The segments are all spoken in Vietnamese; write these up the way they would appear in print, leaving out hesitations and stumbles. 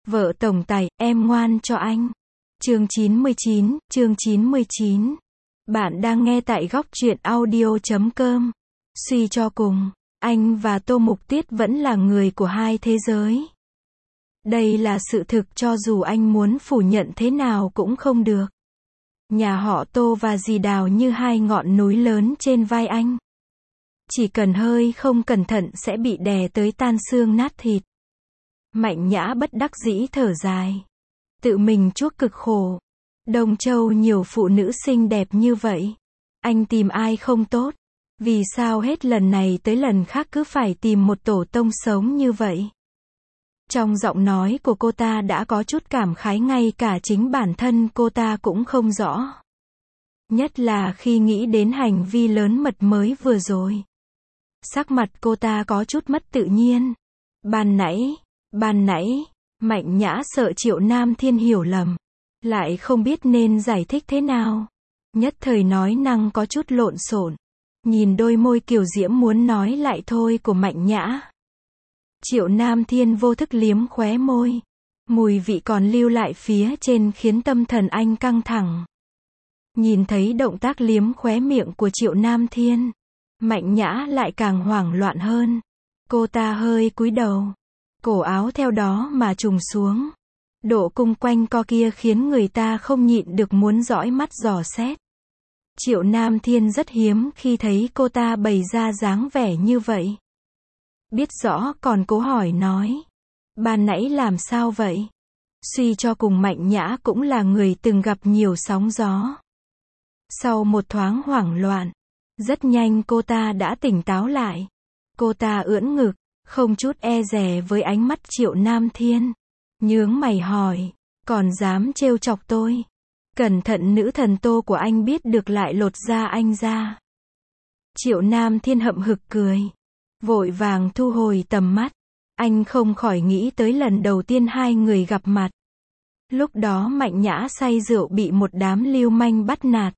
Vợ tổng tài, em ngoan cho anh. Chương 99. Bạn đang nghe tại góc truyện audio.com. Suy cho cùng, anh và Tô Mục Tuyết vẫn là người của hai thế giới. Đây là sự thực cho dù anh muốn phủ nhận thế nào cũng không được. Nhà họ Tô và dì Đào như hai ngọn núi lớn trên vai anh. Chỉ cần hơi không cẩn thận sẽ bị đè tới tan xương nát thịt. Mạnh Nhã bất đắc dĩ thở dài. Tự mình chuốc cực khổ. Đông Châu nhiều phụ nữ xinh đẹp như vậy. Anh tìm ai không tốt? Vì sao hết lần này tới lần khác cứ phải tìm một tổ tông sống như vậy? Trong giọng nói của cô ta đã có chút cảm khái, ngay cả chính bản thân cô ta cũng không rõ. Nhất là khi nghĩ đến hành vi lớn mật mới vừa rồi. Sắc mặt cô ta có chút mất tự nhiên. Ban nãy, Mạnh Nhã sợ Triệu Nam Thiên hiểu lầm. Lại không biết nên giải thích thế nào. Nhất thời nói năng có chút lộn xộn. Nhìn đôi môi kiều diễm muốn nói lại thôi của Mạnh Nhã. Triệu Nam Thiên vô thức liếm khóe môi. Mùi vị còn lưu lại phía trên khiến tâm thần anh căng thẳng. Nhìn thấy động tác liếm khóe miệng của Triệu Nam Thiên, Mạnh Nhã lại càng hoảng loạn hơn. Cô ta hơi cúi đầu. Cổ áo theo đó mà trùng xuống. Độ cung quanh co kia khiến người ta không nhịn được muốn dõi mắt dò xét. Triệu Nam Thiên rất hiếm khi thấy cô ta bày ra dáng vẻ như vậy. Biết rõ còn cố hỏi nói. Ban nãy làm sao vậy? Suy cho cùng Mạnh Nhã cũng là người từng gặp nhiều sóng gió. Sau một thoáng hoảng loạn, rất nhanh cô ta đã tỉnh táo lại. Cô ta ưỡn ngực, không chút e dè với ánh mắt Triệu Nam Thiên. Nhướng mày hỏi, còn dám trêu chọc tôi? Cẩn thận nữ thần Tô của anh biết được lại lột da anh ra. Triệu Nam Thiên hậm hực cười. Vội vàng thu hồi tầm mắt. Anh không khỏi nghĩ tới lần đầu tiên hai người gặp mặt. Lúc đó Mạnh Nhã say rượu bị một đám lưu manh bắt nạt.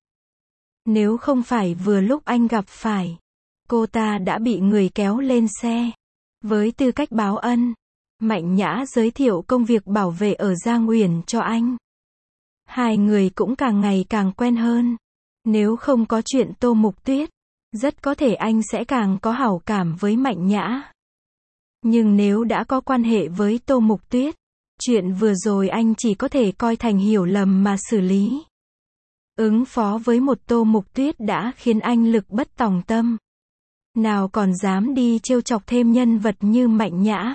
Nếu không phải vừa lúc anh gặp phải, cô ta đã bị người kéo lên xe. Với tư cách báo ân, Mạnh Nhã giới thiệu công việc bảo vệ ở Giang Uyển cho anh. Hai người cũng càng ngày càng quen hơn. Nếu không có chuyện Tô Mục Tuyết, rất có thể anh sẽ càng có hảo cảm với Mạnh Nhã. Nhưng nếu đã có quan hệ với Tô Mục Tuyết, chuyện vừa rồi anh chỉ có thể coi thành hiểu lầm mà xử lý. Ứng phó với một Tô Mục Tuyết đã khiến anh lực bất tòng tâm. Nào còn dám đi trêu chọc thêm nhân vật như Mạnh Nhã.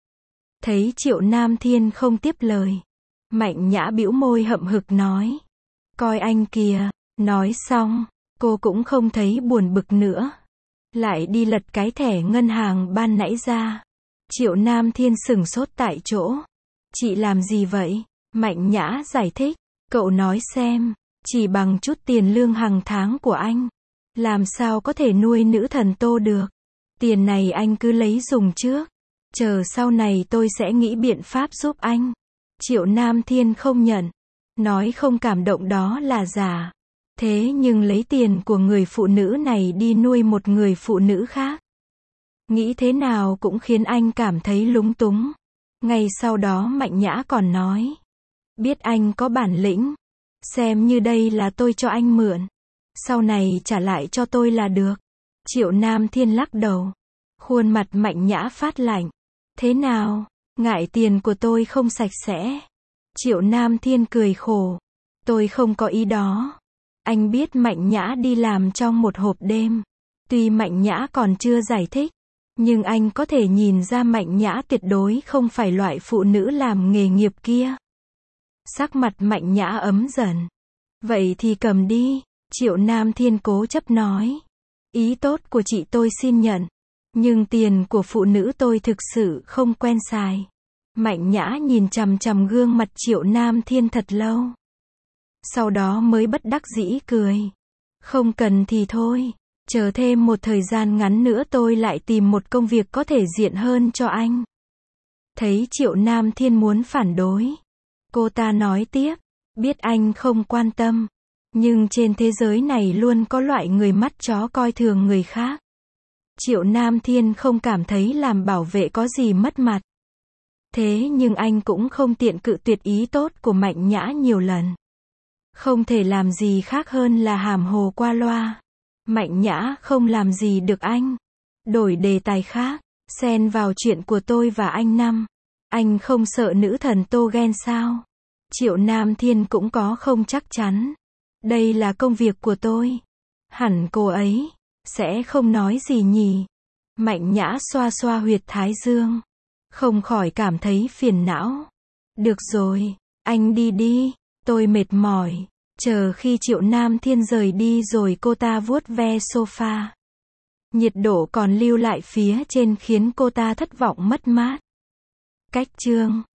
Thấy Triệu Nam Thiên không tiếp lời, Mạnh Nhã bĩu môi hậm hực nói. Coi anh kìa. Nói xong, cô cũng không thấy buồn bực nữa. Lại đi lật cái thẻ ngân hàng ban nãy ra. Triệu Nam Thiên sửng sốt tại chỗ. Chị làm gì vậy? Mạnh Nhã giải thích. Cậu nói xem, chỉ bằng chút tiền lương hàng tháng của anh, làm sao có thể nuôi nữ thần Tô được? Tiền này anh cứ lấy dùng trước. Chờ sau này tôi sẽ nghĩ biện pháp giúp anh. Triệu Nam Thiên không nhận. Nói không cảm động đó là giả. Thế nhưng lấy tiền của người phụ nữ này đi nuôi một người phụ nữ khác, nghĩ thế nào cũng khiến anh cảm thấy lúng túng. Ngay sau đó Mạnh Nhã còn nói. Biết anh có bản lĩnh. Xem như đây là tôi cho anh mượn. Sau này trả lại cho tôi là được. Triệu Nam Thiên lắc đầu. Khuôn mặt Mạnh Nhã phát lạnh. Thế nào? Ngại tiền của tôi không sạch sẽ? Triệu Nam Thiên cười khổ. Tôi không có ý đó. Anh biết Mạnh Nhã đi làm trong một hộp đêm. Tuy Mạnh Nhã còn chưa giải thích, nhưng anh có thể nhìn ra Mạnh Nhã tuyệt đối không phải loại phụ nữ làm nghề nghiệp kia. Sắc mặt Mạnh Nhã ấm dần. Vậy thì cầm đi. Triệu Nam Thiên cố chấp nói. Ý tốt của chị tôi xin nhận. Nhưng tiền của phụ nữ tôi thực sự không quen xài. Mạnh Nhã nhìn chằm chằm gương mặt Triệu Nam Thiên thật lâu. Sau đó mới bất đắc dĩ cười. Không cần thì thôi. Chờ thêm một thời gian ngắn nữa tôi lại tìm một công việc có thể diện hơn cho anh. Thấy Triệu Nam Thiên muốn phản đối, cô ta nói tiếp. Biết anh không quan tâm, nhưng trên thế giới này luôn có loại người mắt chó coi thường người khác. Triệu Nam Thiên không cảm thấy làm bảo vệ có gì mất mặt. Thế nhưng anh cũng không tiện cự tuyệt ý tốt của Mạnh Nhã nhiều lần. Không thể làm gì khác hơn là hàm hồ qua loa. Mạnh Nhã không làm gì được anh. Đổi đề tài khác, xen vào chuyện của tôi và anh Năm. Anh không sợ nữ thần Tô ghen sao? Triệu Nam Thiên cũng có không chắc chắn. Đây là công việc của tôi. Hẳn cô ấy sẽ không nói gì nhỉ? Mạnh Nhã xoa xoa huyệt thái dương. Không khỏi cảm thấy phiền não. Được rồi, anh đi đi, tôi mệt mỏi. Chờ khi Triệu Nam Thiên rời đi rồi cô ta vuốt ve sofa. Nhiệt độ còn lưu lại phía trên khiến cô ta thất vọng mất mát. Cách chương